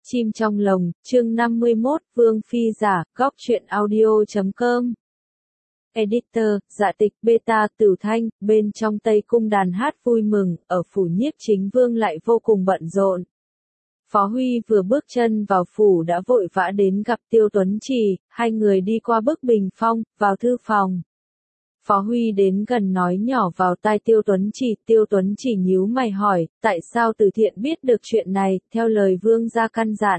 Chim trong lồng, chương 51, Vương Phi giả, góc truyện audio.com. Editor, Dạ Tịch, Beta, Tử Thanh, bên trong Tây Cung đàn hát vui mừng, ở phủ Nhiếp Chính Vương lại vô cùng bận rộn. Phó Huy vừa bước chân vào phủ đã vội vã đến gặp Tiêu Tuấn Trì, hai người đi qua bức bình phong, vào thư phòng. Phó Huy đến gần nói nhỏ vào tai Tiêu Tuấn Trì nhíu mày hỏi, tại sao Từ Thiện biết được chuyện này, theo lời vương gia căn dặn.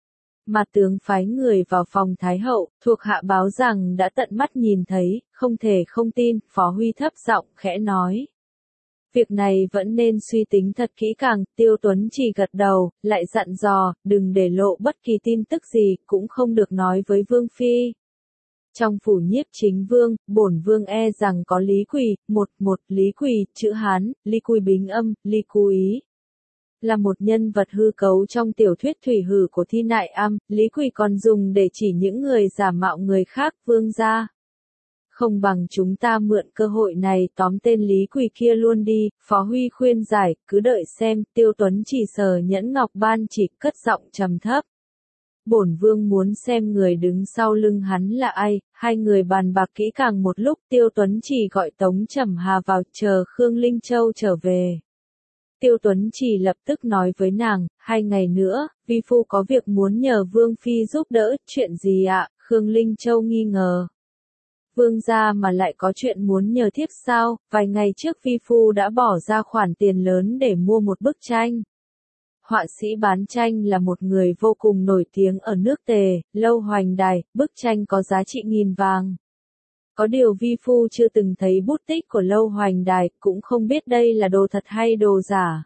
Mà tướng phái người vào phòng Thái Hậu, thuộc hạ báo rằng đã tận mắt nhìn thấy, không thể không tin, Phó Huy thấp giọng khẽ nói. Việc này vẫn nên suy tính thật kỹ càng, Tiêu Tuấn Trì gật đầu, lại dặn dò, đừng để lộ bất kỳ tin tức gì, cũng không được nói với Vương Phi. Trong phủ Nhiếp Chính Vương, bổn vương e rằng có Lý Quỳ, Lý Quỳ, chữ Hán, Lý Quỳ bính âm, Lý Cú Ý. Là một nhân vật hư cấu trong tiểu thuyết thủy hử của Thi Nại Am, Lý Quỳ còn dùng để chỉ những người giả mạo người khác, vương gia. Không bằng chúng ta mượn cơ hội này tóm tên Lý Quỳ kia luôn đi, Phó Huy khuyên giải, cứ đợi xem, Tiêu Tuấn Trì sờ nhẫn ngọc ban chỉ, cất giọng trầm thấp. Bổn vương muốn xem người đứng sau lưng hắn là ai, hai người bàn bạc kỹ càng một lúc, Tiêu Tuấn Trì gọi Tống Trầm Hà vào, chờ Khương Linh Châu trở về. Tiêu Tuấn Trì lập tức nói với nàng, 2 ngày nữa, vi phu có việc muốn nhờ Vương Phi giúp đỡ, chuyện gì ạ? Khương Linh Châu nghi ngờ. Vương gia mà lại có chuyện muốn nhờ thiếp sao? Vài ngày trước vi phu đã bỏ ra khoản tiền lớn để mua một bức tranh. Họa sĩ bán tranh là một người vô cùng nổi tiếng ở nước Tề, Lâu Hoành Đài, bức tranh có giá trị nghìn vàng. Có điều vi phu chưa từng thấy bút tích của Lâu Hoành Đài, cũng không biết đây là đồ thật hay đồ giả.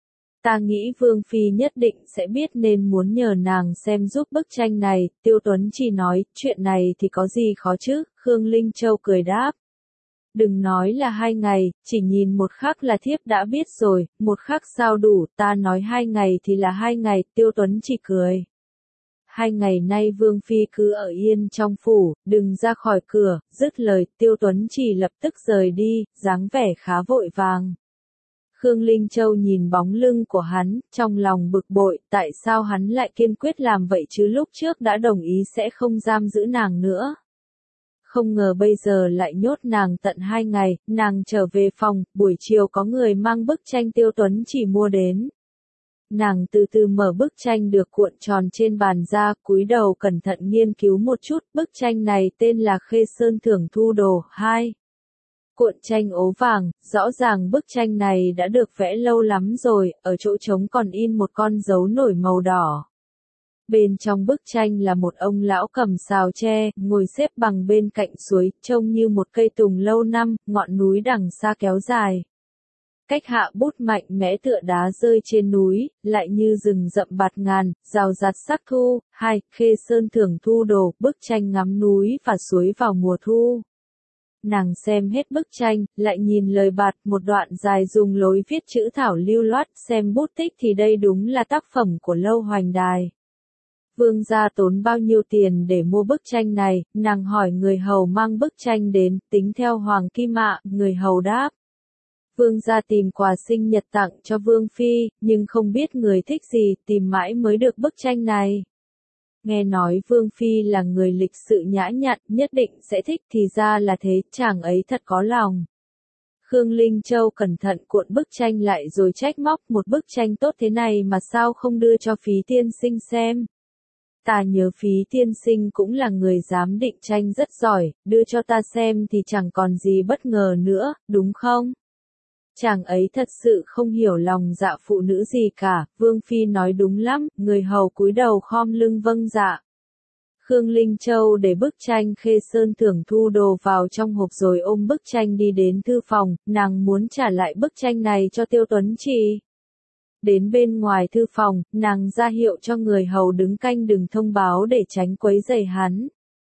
Ta nghĩ Vương Phi nhất định sẽ biết nên muốn nhờ nàng xem giúp bức tranh này, Tiêu Tuấn Trì nói, chuyện này thì có gì khó chứ, Khương Linh Châu cười đáp. Đừng nói là 2 ngày, chỉ nhìn một khắc là thiếp đã biết rồi, một khắc sao đủ, ta nói 2 ngày thì là 2 ngày, Tiêu Tuấn Trì cười. 2 ngày nay Vương Phi cứ ở yên trong phủ, đừng ra khỏi cửa, dứt lời, Tiêu Tuấn Trì lập tức rời đi, dáng vẻ khá vội vàng. Khương Linh Châu nhìn bóng lưng của hắn, trong lòng bực bội, tại sao hắn lại kiên quyết làm vậy chứ lúc trước đã đồng ý sẽ không giam giữ nàng nữa. Không ngờ bây giờ lại nhốt nàng tận 2 ngày, nàng trở về phòng, buổi chiều có người mang bức tranh Tiêu Tuấn Trì mua đến. Nàng từ từ mở bức tranh được cuộn tròn trên bàn ra, cúi đầu cẩn thận nghiên cứu một chút, bức tranh này tên là Khê Sơn Thưởng Thu Đồ 2. Cuộn tranh ố vàng, rõ ràng bức tranh này đã được vẽ lâu lắm rồi, ở chỗ trống còn in một con dấu nổi màu đỏ. Bên trong bức tranh là một ông lão cầm sào tre, ngồi xếp bằng bên cạnh suối, trông như một cây tùng lâu năm, ngọn núi đằng xa kéo dài. Cách hạ bút mạnh mẽ tựa đá rơi trên núi, lại như rừng rậm bạt ngàn, rào rạt sắc thu. 2. Khê Sơn Thưởng Thu Đồ, bức tranh ngắm núi và suối vào mùa thu. Nàng xem hết bức tranh, lại nhìn lời bạt, một đoạn dài dùng lối viết chữ thảo lưu loát, xem bút tích thì đây đúng là tác phẩm của Lâu Hoành Đài. Vương gia tốn bao nhiêu tiền để mua bức tranh này, nàng hỏi người hầu mang bức tranh đến, tính theo hoàng kim ạ, người hầu đáp. Vương gia tìm quà sinh nhật tặng cho Vương Phi, nhưng không biết người thích gì, tìm mãi mới được bức tranh này. Nghe nói Vương Phi là người lịch sự nhã nhặn, nhất định sẽ thích, thì ra là thế, chàng ấy thật có lòng. Khương Linh Châu cẩn thận cuộn bức tranh lại rồi trách móc, một bức tranh tốt thế này mà sao không đưa cho Phí tiên sinh xem. Ta nhớ Phí tiên sinh cũng là người giám định tranh rất giỏi, đưa cho ta xem thì chẳng còn gì bất ngờ nữa, đúng không? Chàng ấy thật sự không hiểu lòng dạ phụ nữ gì cả, Vương Phi nói đúng lắm, người hầu cúi đầu khom lưng vâng dạ. Khương Linh Châu để bức tranh Khê Sơn Thưởng Thu Đồ vào trong hộp rồi ôm bức tranh đi đến thư phòng, nàng muốn trả lại bức tranh này cho Tiêu Tuấn Trì. Đến bên ngoài thư phòng, nàng ra hiệu cho người hầu đứng canh đừng thông báo để tránh quấy rầy hắn.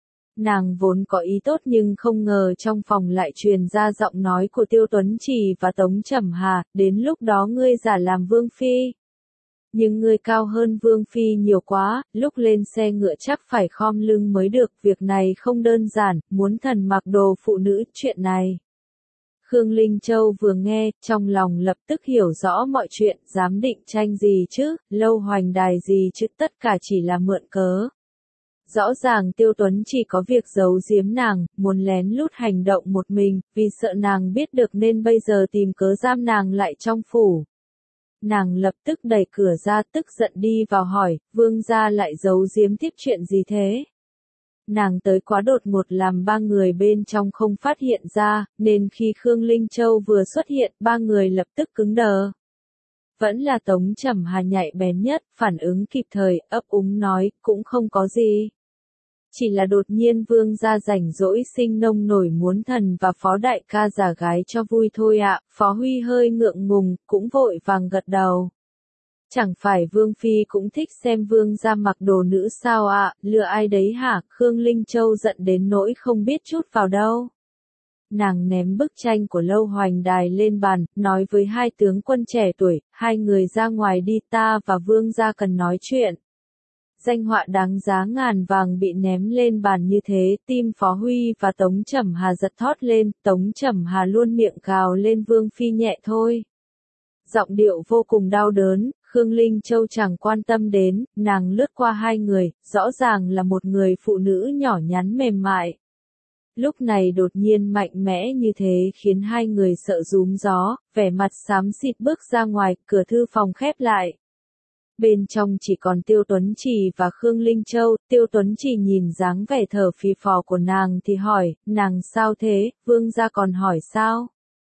Nàng vốn có ý tốt nhưng không ngờ trong phòng lại truyền ra giọng nói của Tiêu Tuấn Trì và Tống Trầm Hà, đến lúc đó ngươi giả làm Vương Phi. Nhưng ngươi cao hơn Vương Phi nhiều quá, lúc lên xe ngựa chắc phải khom lưng mới được, việc này không đơn giản, muốn thần mặc đồ phụ nữ, chuyện này. Khương Linh Châu vừa nghe, trong lòng lập tức hiểu rõ mọi chuyện, dám định tranh gì chứ, lâu hoành đài gì chứ, tất cả chỉ là mượn cớ. Rõ ràng Tiêu Tuấn chỉ có việc giấu giếm nàng, muốn lén lút hành động một mình, vì sợ nàng biết được nên bây giờ tìm cớ giam nàng lại trong phủ. Nàng lập tức đẩy cửa ra, tức giận đi vào hỏi, vương gia lại giấu giếm tiếp chuyện gì thế? Nàng tới quá đột ngột làm ba người bên trong không phát hiện ra, nên khi Khương Linh Châu vừa xuất hiện, ba người lập tức cứng đờ. Vẫn là Tống Trầm Hà nhạy bén nhất, phản ứng kịp thời, ấp úng nói, cũng không có gì. Chỉ là đột nhiên vương gia rảnh rỗi sinh nông nổi muốn thần và phó đại ca giả gái cho vui thôi ạ. Phó Huy hơi ngượng ngùng, cũng vội vàng gật đầu. Chẳng phải vương phi cũng thích xem vương gia mặc đồ nữ sao ạ, lừa ai đấy hả? Khương Linh Châu giận đến nỗi không biết chút vào đâu. Nàng ném bức tranh của Lâu Hoành Đài lên bàn, nói với hai tướng quân trẻ tuổi, hai người ra ngoài đi, ta và vương gia cần nói chuyện. Danh họa đáng giá ngàn vàng bị ném lên bàn như thế, tim Phó Huy và Tống Trầm Hà giật thót lên, Tống Trầm Hà luôn miệng cào lên vương phi nhẹ thôi. Giọng điệu vô cùng đau đớn, Khương Linh Châu chẳng quan tâm đến, nàng lướt qua hai người, rõ ràng là một người phụ nữ nhỏ nhắn mềm mại. Lúc này đột nhiên mạnh mẽ như thế khiến hai người sợ rúm gió, vẻ mặt xám xịt bước ra ngoài, cửa thư phòng khép lại. Bên trong chỉ còn Tiêu Tuấn Trì và Khương Linh Châu, Tiêu Tuấn Trì nhìn dáng vẻ thở phì phò của nàng thì hỏi, nàng sao thế, vương gia còn hỏi sao?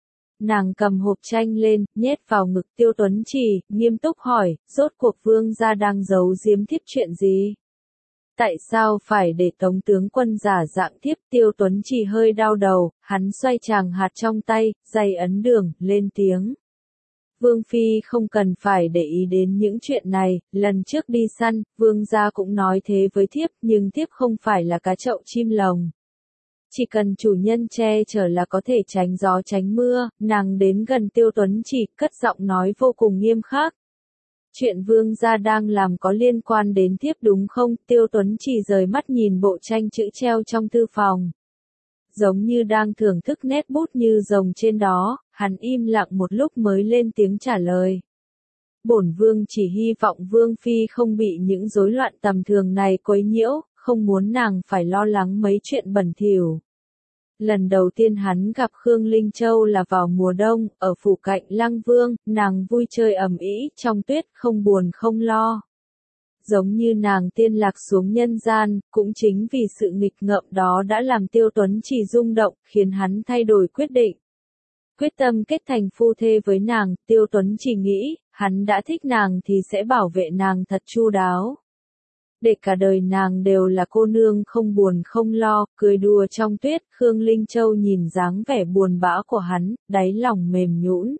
Nàng cầm hộp tranh lên, nhét vào ngực Tiêu Tuấn Trì, nghiêm túc hỏi, rốt cuộc vương gia đang giấu giếm thiếp chuyện gì? Tại sao phải để Tống tướng quân giả dạng thiếp? Tiêu Tuấn Trì hơi đau đầu, hắn xoay tràng hạt trong tay, giày ấn đường, lên tiếng. Vương phi không cần phải để ý đến những chuyện này, lần trước đi săn, vương gia cũng nói thế với thiếp, nhưng thiếp không phải là cá chậu chim lồng. Chỉ cần chủ nhân che chở là có thể tránh gió tránh mưa. Nàng đến gần Tiêu Tuấn Trì, cất giọng nói vô cùng nghiêm khắc. Chuyện vương gia đang làm có liên quan đến thiếp đúng không? Tiêu Tuấn Trì rời mắt nhìn bộ tranh chữ treo trong thư phòng. Giống như đang thưởng thức nét bút như rồng trên đó, hắn im lặng một lúc mới lên tiếng trả lời. Bổn vương chỉ hy vọng vương phi không bị những rối loạn tầm thường này quấy nhiễu, không muốn nàng phải lo lắng mấy chuyện bẩn thỉu. Lần đầu tiên hắn gặp Khương Linh Châu là vào mùa đông, ở phủ cạnh Lăng Vương, nàng vui chơi ầm ĩ trong tuyết, không buồn không lo. Giống như nàng tiên lạc xuống nhân gian, cũng chính vì sự nghịch ngợm đó đã làm Tiêu Tuấn Trì rung động, khiến hắn thay đổi quyết định. Quyết tâm kết thành phu thê với nàng, Tiêu Tuấn Trì nghĩ, hắn đã thích nàng thì sẽ bảo vệ nàng thật chu đáo. Để cả đời nàng đều là cô nương không buồn không lo, cười đùa trong tuyết. Khương Linh Châu nhìn dáng vẻ buồn bã của hắn, đáy lòng mềm nhũn.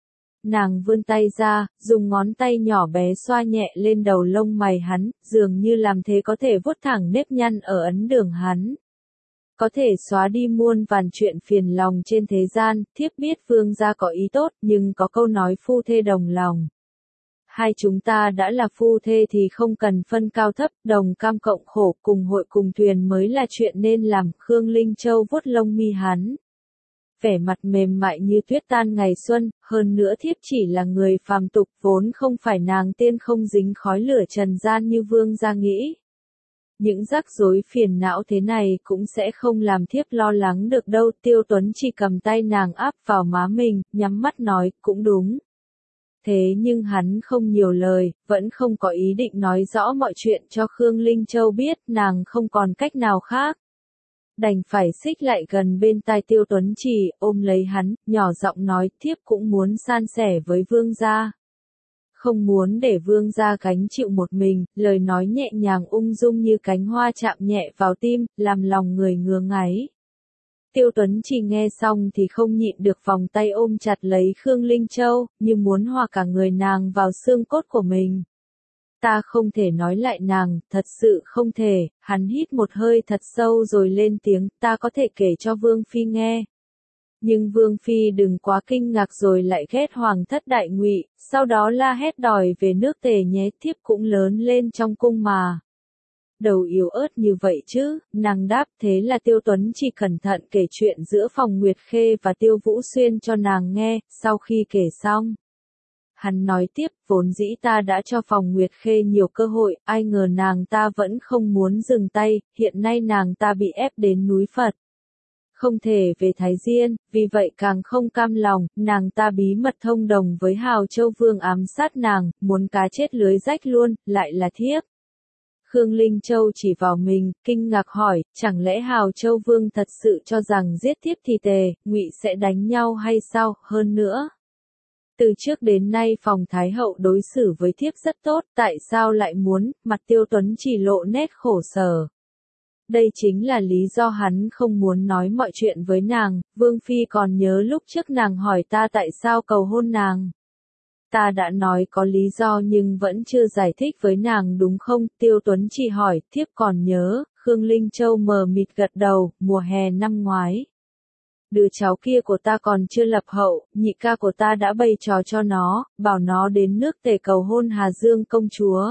Nàng vươn tay ra, dùng ngón tay nhỏ bé xoa nhẹ lên đầu lông mày hắn, dường như làm thế có thể vuốt thẳng nếp nhăn ở ấn đường hắn. Có thể xóa đi muôn vàn chuyện phiền lòng trên thế gian, thiếp biết vương gia có ý tốt, nhưng có câu nói phu thê đồng lòng. Hai chúng ta đã là phu thê thì không cần phân cao thấp, đồng cam cộng khổ, cùng hội cùng thuyền mới là chuyện nên làm. Khương Linh Châu vuốt lông mi hắn. Vẻ mặt mềm mại như tuyết tan ngày xuân, hơn nữa thiếp chỉ là người phàm tục, vốn không phải nàng tiên không dính khói lửa trần gian như vương gia nghĩ. Những rắc rối phiền não thế này cũng sẽ không làm thiếp lo lắng được đâu. Tiêu Tuấn chỉ cầm tay nàng áp vào má mình, nhắm mắt nói, cũng đúng. Thế nhưng hắn không nhiều lời, vẫn không có ý định nói rõ mọi chuyện cho Khương Linh Châu biết, nàng không còn cách nào khác. Đành phải xích lại gần bên tai Tiêu Tuấn Trì, ôm lấy hắn, nhỏ giọng nói, thiếp cũng muốn san sẻ với vương gia. Không muốn để vương gia gánh chịu một mình, lời nói nhẹ nhàng ung dung như cánh hoa chạm nhẹ vào tim, làm lòng người ngứa ngáy. Tiêu Tuấn Trì nghe xong thì không nhịn được vòng tay ôm chặt lấy Khương Linh Châu, như muốn hòa cả người nàng vào xương cốt của mình. Ta không thể nói lại nàng, thật sự không thể. Hắn hít một hơi thật sâu rồi lên tiếng, ta có thể kể cho Vương Phi nghe. Nhưng Vương Phi đừng quá kinh ngạc rồi lại ghét hoàng thất đại ngụy, sau đó la hét đòi về nước Tề nhé, thiếp cũng lớn lên trong cung mà. đâu yếu ớt như vậy chứ, nàng đáp. Thế là Tiêu Tuấn chỉ cẩn thận kể chuyện giữa Phòng Nguyệt Khê và Tiêu Vũ Xuyên cho nàng nghe, sau khi kể xong. Hắn nói tiếp, vốn dĩ ta đã cho Phòng Nguyệt Khê nhiều cơ hội, ai ngờ nàng ta vẫn không muốn dừng tay, hiện nay nàng ta bị ép đến núi Phật. Không thể về Thái Diên, vì vậy càng không cam lòng, nàng ta bí mật thông đồng với Hào Châu Vương ám sát nàng, muốn cá chết lưới rách luôn, lại là thiếp. Khương Linh Châu chỉ vào mình, kinh ngạc hỏi, chẳng lẽ Hào Châu Vương thật sự cho rằng giết thiếp thì tề, ngụy sẽ đánh nhau hay sao, hơn nữa. Từ trước đến nay Phòng Thái Hậu đối xử với thiếp rất tốt, tại sao lại muốn, mặt Tiêu Tuấn chỉ lộ nét khổ sở. Đây chính là lý do hắn không muốn nói mọi chuyện với nàng, Vương Phi còn nhớ lúc trước nàng hỏi ta tại sao cầu hôn nàng. Ta đã nói có lý do nhưng vẫn chưa giải thích với nàng đúng không, Tiêu Tuấn chỉ hỏi, thiếp còn nhớ, Khương Linh Châu mờ mịt gật đầu, mùa hè năm ngoái. Đứa cháu kia của ta còn chưa lập hậu, nhị ca của ta đã bày trò cho nó, bảo nó đến nước Tề cầu hôn Hà Dương công chúa.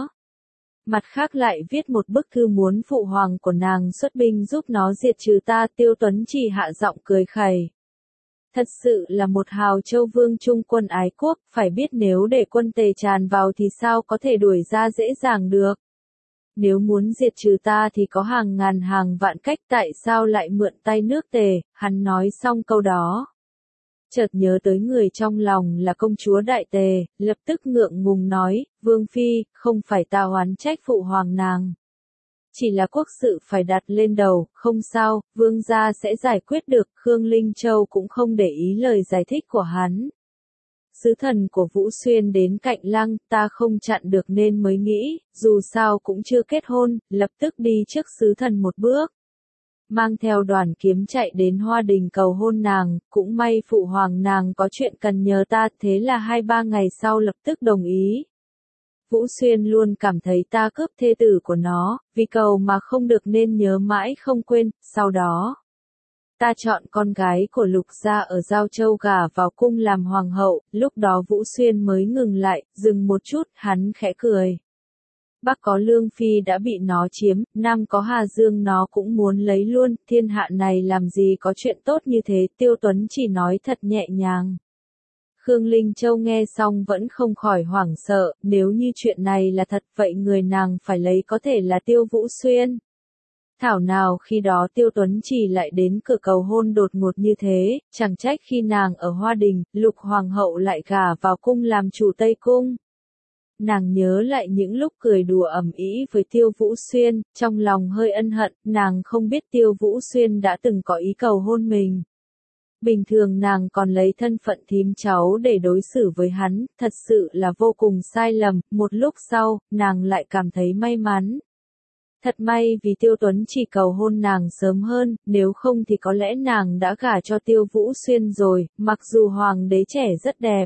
Mặt khác lại viết một bức thư muốn phụ hoàng của nàng xuất binh giúp nó diệt trừ ta. Tiêu Tuấn chỉ hạ giọng cười khẩy. Thật sự là một Hào Châu Vương trung quân ái quốc, phải biết nếu để quân Tề tràn vào thì sao có thể đuổi ra dễ dàng được. Nếu muốn diệt trừ ta thì có hàng ngàn hàng vạn cách, tại sao lại mượn tay nước Tề. Hắn nói xong câu đó, chợt nhớ tới người trong lòng là công chúa Đại Tề, lập tức ngượng ngùng nói, Vương Phi, không phải ta oán trách phụ hoàng nàng. Chỉ là quốc sự phải đặt lên đầu, không sao, Vương gia sẽ giải quyết được. Khương Linh Châu cũng không để ý lời giải thích của hắn. Sứ thần của Vũ Xuyên đến Cạnh Lăng, ta không chặn được nên mới nghĩ, dù sao cũng chưa kết hôn, lập tức đi trước sứ thần một bước. Mang theo đoàn kiếm chạy đến Hoa Đình cầu hôn nàng, cũng may phụ hoàng nàng có chuyện cần nhờ ta, thế là 2-3 ngày sau lập tức đồng ý. Vũ Xuyên luôn cảm thấy ta cướp thê tử của nó, vì cầu mà không được nên nhớ mãi không quên, sau đó. Ta chọn con gái của Lục gia ở Giao Châu gả vào cung làm hoàng hậu, lúc đó Vũ Xuyên mới ngừng lại, dừng một chút, hắn khẽ cười. Bắc có Lương Phi đã bị nó chiếm, Nam có Hà Dương nó cũng muốn lấy luôn, thiên hạ này làm gì có chuyện tốt như thế, Tiêu Tuấn chỉ nói thật nhẹ nhàng. Khương Linh Châu nghe xong vẫn không khỏi hoảng sợ, nếu như chuyện này là thật vậy người nàng phải lấy có thể là Tiêu Vũ Xuyên. Thảo nào khi đó Tiêu Tuấn chỉ lại đến cửa cầu hôn đột ngột như thế, chẳng trách khi nàng ở Hoa Đình, Lục Hoàng hậu lại gả vào cung làm chủ Tây Cung. Nàng nhớ lại những lúc cười đùa ầm ĩ với Tiêu Vũ Xuyên, trong lòng hơi ân hận, nàng không biết Tiêu Vũ Xuyên đã từng có ý cầu hôn mình. Bình thường nàng còn lấy thân phận thím cháu để đối xử với hắn, thật sự là vô cùng sai lầm, một lúc sau, nàng lại cảm thấy may mắn. Thật may vì Tiêu Tuấn chỉ cầu hôn nàng sớm hơn, nếu không thì có lẽ nàng đã gả cho Tiêu Vũ Xuyên rồi, mặc dù hoàng đế trẻ rất đẹp.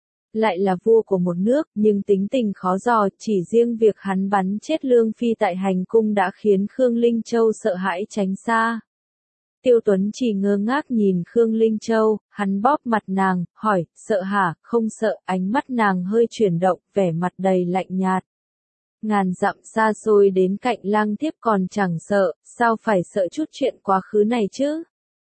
Lại là vua của một nước, nhưng tính tình khó dò, chỉ riêng việc hắn bắn chết Lương Phi tại hành cung đã khiến Khương Linh Châu sợ hãi tránh xa. Tiêu Tuấn chỉ ngơ ngác nhìn Khương Linh Châu, hắn bóp mặt nàng, hỏi, sợ hả, không sợ, ánh mắt nàng hơi chuyển động, vẻ mặt đầy lạnh nhạt. Ngàn dặm xa xôi đến Cạnh Lăng thiếp còn chẳng sợ, sao phải sợ chút chuyện quá khứ này chứ?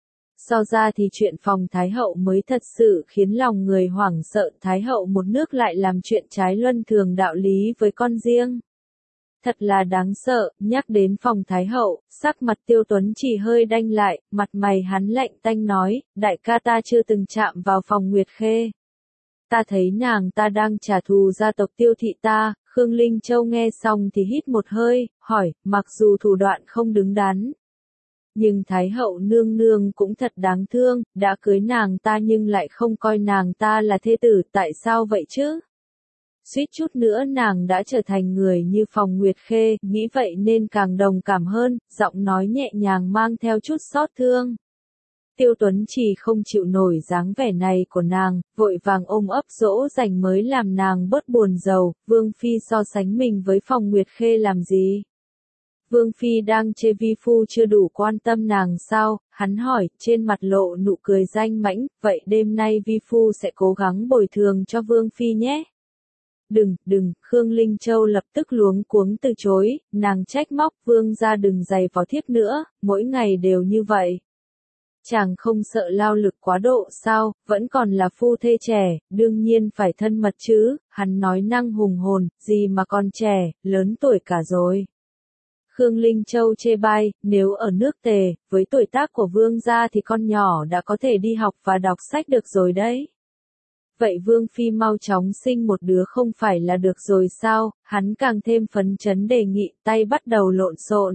So ra thì chuyện Phòng Thái Hậu mới thật sự khiến lòng người hoảng sợ, Thái Hậu một nước lại làm chuyện trái luân thường đạo lý với con riêng. Thật là đáng sợ, nhắc đến Phòng Thái Hậu, sắc mặt Tiêu Tuấn chỉ hơi đanh lại, mặt mày hắn lạnh tanh nói, đại ca ta chưa từng chạm vào Phòng Nguyệt Khê. Ta thấy nàng ta đang trả thù gia tộc Tiêu thị ta. Khương Linh Châu nghe xong thì hít một hơi, hỏi, mặc dù thủ đoạn không đứng đắn. Nhưng Thái Hậu nương nương cũng thật đáng thương, đã cưới nàng ta nhưng lại không coi nàng ta là thê tử, tại sao vậy chứ? Suýt chút nữa nàng đã trở thành người như Phòng Nguyệt Khê, nghĩ vậy nên càng đồng cảm hơn, giọng nói nhẹ nhàng mang theo chút xót thương. Tiêu Tuấn chỉ không chịu nổi dáng vẻ này của nàng, vội vàng ôm ấp dỗ dành mới làm nàng bớt buồn rầu, Vương Phi so sánh mình với Phòng Nguyệt Khê làm gì? Vương Phi đang chê vi phu chưa đủ quan tâm nàng sao, hắn hỏi, trên mặt lộ nụ cười danh mãnh, vậy đêm nay vi phu sẽ cố gắng bồi thường cho Vương Phi nhé. Đừng, Khương Linh Châu lập tức luống cuống từ chối, nàng trách móc Vương gia đừng giày vò thiếp nữa, mỗi ngày đều như vậy. Chàng không sợ lao lực quá độ sao, vẫn còn là phu thê trẻ, đương nhiên phải thân mật chứ, hắn nói năng hùng hồn, gì mà còn trẻ, lớn tuổi cả rồi. Khương Linh Châu chê bai, nếu ở nước Tề, với tuổi tác của Vương gia thì con nhỏ đã có thể đi học và đọc sách được rồi đấy. Vậy Vương Phi mau chóng sinh một đứa không phải là được rồi sao, hắn càng thêm phấn chấn đề nghị, tay bắt đầu lộn xộn.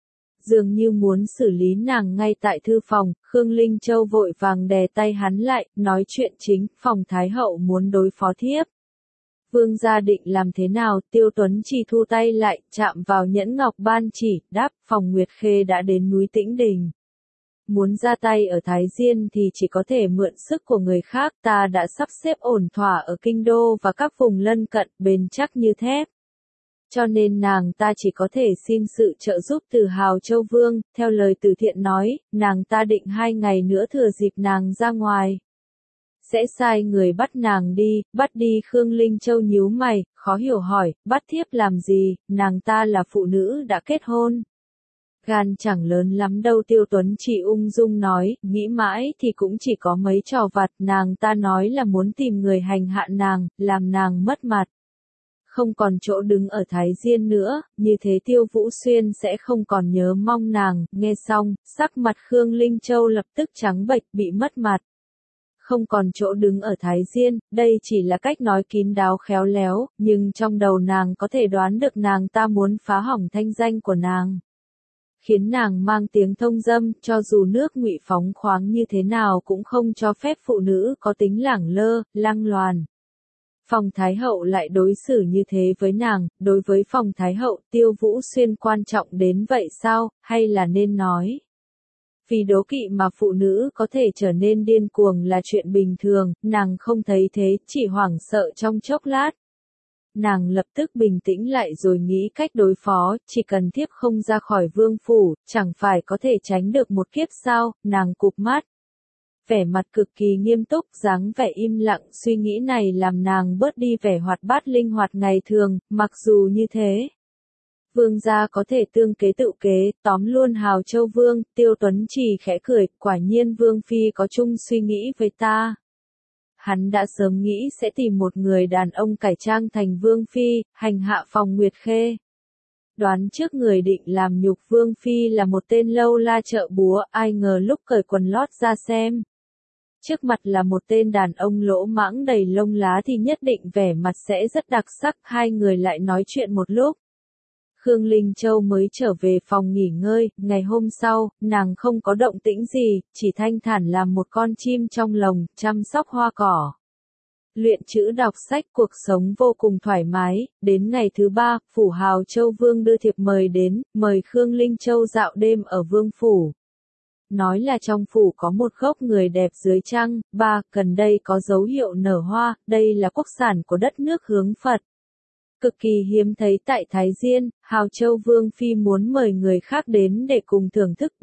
Dường như muốn xử lý nàng ngay tại thư phòng, Khương Linh Châu vội vàng đè tay hắn lại, nói chuyện chính, phòng Thái Hậu muốn đối phó thiếp. Vương gia định làm thế nào, Tiêu Tuấn chỉ thu tay lại, chạm vào nhẫn ngọc ban chỉ, đáp, phòng Nguyệt Khê đã đến núi Tĩnh Đình. Muốn ra tay ở Thái Diên thì chỉ có thể mượn sức của người khác, ta đã sắp xếp ổn thỏa ở Kinh Đô và các vùng lân cận, bền chắc như thép. Cho nên nàng ta chỉ có thể xin sự trợ giúp từ Hào Châu Vương, theo lời Từ Thiện nói, nàng ta định 2 ngày nữa thừa dịp nàng ra ngoài. Sẽ sai người bắt nàng đi, bắt đi Khương Linh Châu nhíu mày, khó hiểu hỏi, bắt thiếp làm gì, nàng ta là phụ nữ đã kết hôn. Gan chẳng lớn lắm đâu Tiêu Tuấn chỉ ung dung nói, nghĩ mãi thì cũng chỉ có mấy trò vặt, nàng ta nói là muốn tìm người hành hạ nàng, làm nàng mất mặt. Không còn chỗ đứng ở Thái Diên nữa, như thế Tiêu Vũ Xuyên sẽ không còn nhớ mong nàng, nghe xong, sắc mặt Khương Linh Châu lập tức trắng bệch bị mất mặt. Không còn chỗ đứng ở Thái Diên, đây chỉ là cách nói kín đáo khéo léo, nhưng trong đầu nàng có thể đoán được nàng ta muốn phá hỏng thanh danh của nàng. Khiến nàng mang tiếng thông dâm, cho dù nước Ngụy phóng khoáng như thế nào cũng không cho phép phụ nữ có tính lẳng lơ, lăng loàn. Phòng Thái Hậu lại đối xử như thế với nàng, đối với phòng Thái Hậu Tiêu Vũ Xuyên quan trọng đến vậy sao, hay là nên nói. Vì đố kỵ mà phụ nữ có thể trở nên điên cuồng là chuyện bình thường, nàng không thấy thế, chỉ hoảng sợ trong chốc lát. Nàng lập tức bình tĩnh lại rồi nghĩ cách đối phó, chỉ cần thiếp không ra khỏi vương phủ, chẳng phải có thể tránh được một kiếp sao, nàng cụp mắt. Vẻ mặt cực kỳ nghiêm túc, dáng vẻ im lặng, suy nghĩ này làm nàng bớt đi vẻ hoạt bát linh hoạt ngày thường, mặc dù như thế. Vương gia có thể tương kế tự kế, tóm luôn Hào Châu Vương, Tiêu Tuấn chỉ khẽ cười, quả nhiên Vương Phi có chung suy nghĩ với ta. Hắn đã sớm nghĩ sẽ tìm một người đàn ông cải trang thành Vương Phi, hành hạ phòng Nguyệt Khê. Đoán trước người định làm nhục Vương Phi là một tên lâu la chợ búa, ai ngờ lúc cởi quần lót ra xem. Trước mặt là một tên đàn ông lỗ mãng đầy lông lá thì nhất định vẻ mặt sẽ rất đặc sắc, hai người lại nói chuyện một lúc. Khương Linh Châu mới trở về phòng nghỉ ngơi, ngày hôm sau, nàng không có động tĩnh gì, chỉ thanh thản làm một con chim trong lồng, chăm sóc hoa cỏ. Luyện chữ đọc sách cuộc sống vô cùng thoải mái, đến ngày thứ 3, Phủ Hào Châu Vương đưa thiệp mời đến, mời Khương Linh Châu dạo đêm ở Vương Phủ. Nói là trong phủ có một gốc người đẹp dưới trăng, gần đây có dấu hiệu nở hoa, đây là quốc sản của đất nước hướng Phật. Cực kỳ hiếm thấy tại Thái Diên, Hào Châu Vương Phi muốn mời người khác đến để cùng thưởng thức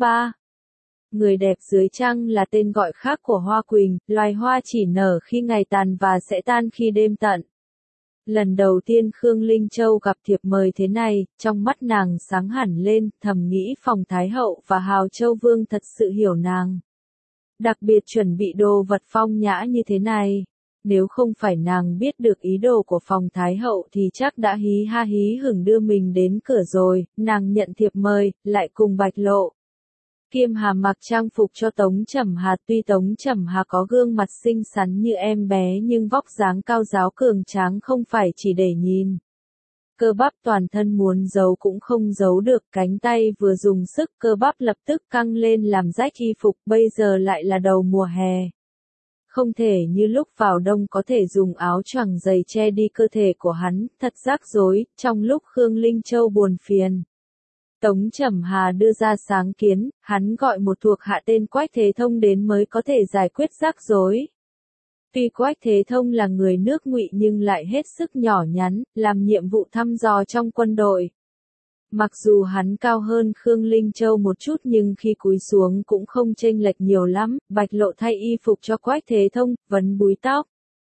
Người đẹp dưới trăng là tên gọi khác của hoa quỳnh, loài hoa chỉ nở khi ngày tàn và sẽ tan khi đêm tận. Lần đầu tiên Khương Linh Châu gặp thiệp mời thế này, trong mắt nàng sáng hẳn lên, thầm nghĩ phòng Thái Hậu và Hào Châu Vương thật sự hiểu nàng. Đặc biệt chuẩn bị đồ vật phong nhã như thế này. Nếu không phải nàng biết được ý đồ của phòng Thái Hậu thì chắc đã hí ha hí hửng đưa mình đến cửa rồi, nàng nhận thiệp mời, lại cùng Bạch Lộ. Kiêm Hà mặc trang phục cho Tống Trầm Hà, tuy Tống Trầm Hà có gương mặt xinh xắn như em bé nhưng vóc dáng cao ráo cường tráng không phải chỉ để nhìn. Cơ bắp toàn thân muốn giấu cũng không giấu được, cánh tay vừa dùng sức cơ bắp lập tức căng lên làm rách y phục, bây giờ lại là đầu mùa hè. Không thể như lúc vào đông có thể dùng áo choàng dày che đi cơ thể của hắn, thật rắc rối, trong lúc Khương Linh Châu buồn phiền. Tống Trầm Hà đưa ra sáng kiến, hắn gọi một thuộc hạ tên Quách Thế Thông đến mới có thể giải quyết rắc rối. Tuy Quách Thế Thông là người nước Ngụy nhưng lại hết sức nhỏ nhắn, làm nhiệm vụ thăm dò trong quân đội. Mặc dù hắn cao hơn Khương Linh Châu một chút nhưng khi cúi xuống cũng không chênh lệch nhiều lắm, Bạch Lộ thay y phục cho Quách Thế Thông, vấn búi tóc.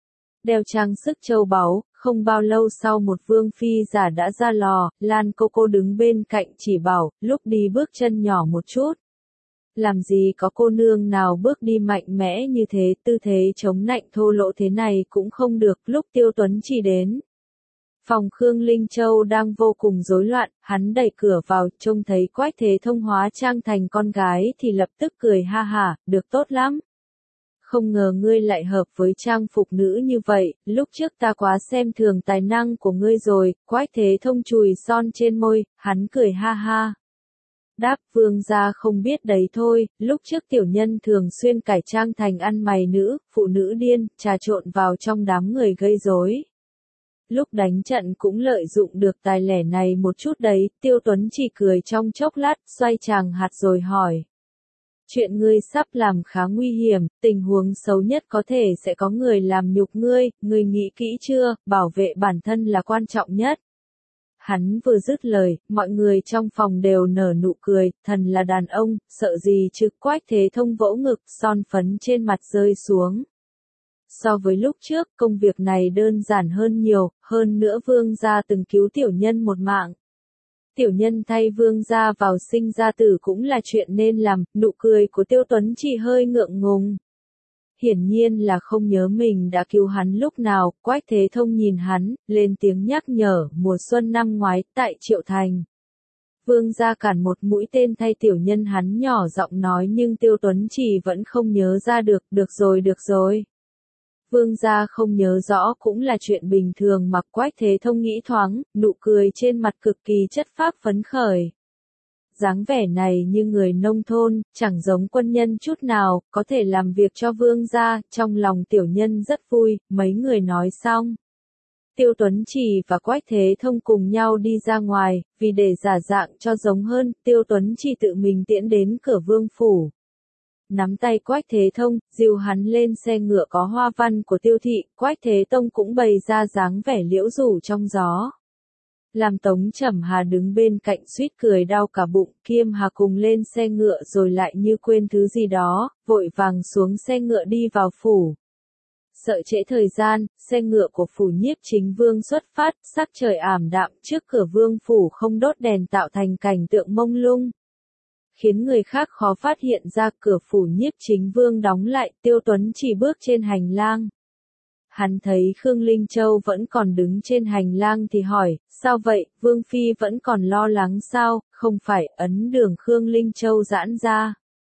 đeo trang sức châu báu. Không bao lâu sau một vương phi giả đã ra lò, Lan cô đứng bên cạnh chỉ bảo, lúc đi bước chân nhỏ một chút. Làm gì có cô nương nào bước đi mạnh mẽ như thế, tư thế chống nạnh thô lỗ thế này cũng không được. Lúc Tiêu Tuấn Chỉ đến phòng Khương Linh Châu đang vô cùng rối loạn, hắn đẩy cửa vào, trông thấy Quách Thế Thông hóa trang thành con gái thì lập tức cười ha hả, được tốt lắm. Không ngờ ngươi lại hợp với trang phục nữ như vậy, lúc trước ta quá xem thường tài năng của ngươi rồi. Quách Thế Thông chùi son trên môi, hắn cười ha ha. Đáp, vương gia không biết đấy thôi, lúc trước tiểu nhân thường xuyên cải trang thành ăn mày nữ, phụ nữ điên, trà trộn vào trong đám người gây rối. Lúc đánh trận cũng lợi dụng được tài lẻ này một chút đấy. Tiêu Tuấn Chỉ cười trong chốc lát, xoay chàng hạt rồi hỏi. Chuyện ngươi sắp làm khá nguy hiểm, tình huống xấu nhất có thể sẽ có người làm nhục ngươi nghĩ kỹ chưa, bảo vệ bản thân là quan trọng nhất. Hắn vừa dứt lời, mọi người trong phòng đều nở nụ cười, thần là đàn ông, sợ gì chứ. Quách Thế Thông vỗ ngực, son phấn trên mặt rơi xuống. So với lúc trước, công việc này đơn giản hơn nhiều, hơn nữa vương gia từng cứu tiểu nhân một mạng. Tiểu nhân thay vương gia vào sinh ra tử cũng là chuyện nên làm. Nụ cười của Tiêu Tuấn Chỉ hơi ngượng ngùng. Hiển nhiên là không nhớ mình đã cứu hắn lúc nào. Quách Thế Thông nhìn hắn, lên tiếng nhắc nhở. Mùa xuân năm ngoái, tại Triệu Thành, vương gia cản một mũi tên thay tiểu nhân, hắn nhỏ giọng nói, nhưng Tiêu Tuấn Chỉ vẫn không nhớ ra được. Được rồi. Vương gia không nhớ rõ cũng là chuyện bình thường mà. Quách Thế Thông nghĩ thoáng, nụ cười trên mặt cực kỳ chất phác phấn khởi. Dáng vẻ này như người nông thôn, chẳng giống quân nhân chút nào, có thể làm việc cho vương gia. Trong lòng tiểu nhân rất vui. Mấy người nói xong, Tiêu Tuấn Chỉ và Quách Thế Thông cùng nhau đi ra ngoài, vì để giả dạng cho giống hơn, Tiêu Tuấn Chỉ tự mình tiễn đến cửa vương phủ. Nắm tay Quách Thế Thông, dìu hắn lên xe ngựa có hoa văn của Tiêu thị. Quách Thế Thông cũng bày ra dáng vẻ liễu rủ trong gió. Làm Tống Trầm Hà đứng bên cạnh suýt cười đau cả bụng. Kiêm Hà cùng lên xe ngựa rồi lại như quên thứ gì đó, vội vàng xuống xe ngựa đi vào phủ. Sợ trễ thời gian, xe ngựa của phủ Nhiếp Chính Vương xuất phát. Sắc trời ảm đạm, trước cửa vương phủ không đốt đèn tạo thành cảnh tượng mông lung, khiến người khác khó phát hiện ra. Cửa phủ Nhiếp Chính Vương đóng lại. Tiêu Tuấn Chỉ bước trên hành lang. Hắn thấy Khương Linh Châu vẫn còn đứng trên hành lang thì hỏi, sao vậy, Vương Phi vẫn còn lo lắng sao? Không phải. Ấn đường Khương Linh Châu giãn ra.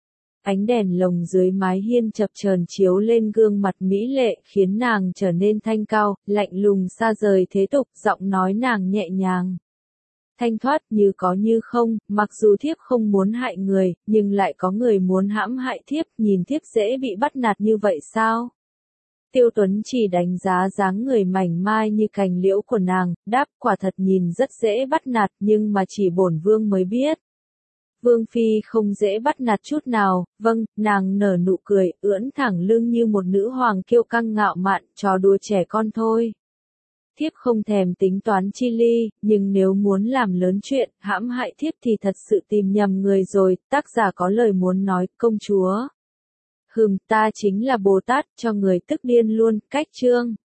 Ánh đèn lồng dưới mái hiên chập chờn chiếu lên gương mặt mỹ lệ, khiến nàng trở nên thanh cao, lạnh lùng xa rời thế tục. Giọng nói nàng nhẹ nhàng, thanh thoát, như có như không. Mặc dù thiếp không muốn hại người, nhưng lại có người muốn hãm hại thiếp. Nhìn thiếp dễ bị bắt nạt như vậy sao? Tiêu Tuấn Chỉ đánh giá dáng người mảnh mai như cành liễu của nàng, đáp, quả thật nhìn rất dễ bắt nạt, nhưng mà chỉ bổn vương mới biết. Vương Phi không dễ bắt nạt chút nào. Vâng. Nàng nở nụ cười, ưỡn thẳng lưng như một nữ hoàng kiêu căng ngạo mạn, trò đùa trẻ con thôi. Thiếp không thèm tính toán chi ly, nhưng nếu muốn làm lớn chuyện, hãm hại thiếp thì thật sự tìm nhầm người rồi. Tác giả có lời muốn nói, công chúa. Ta chính là Bồ Tát, cho người tức điên luôn. Cách chương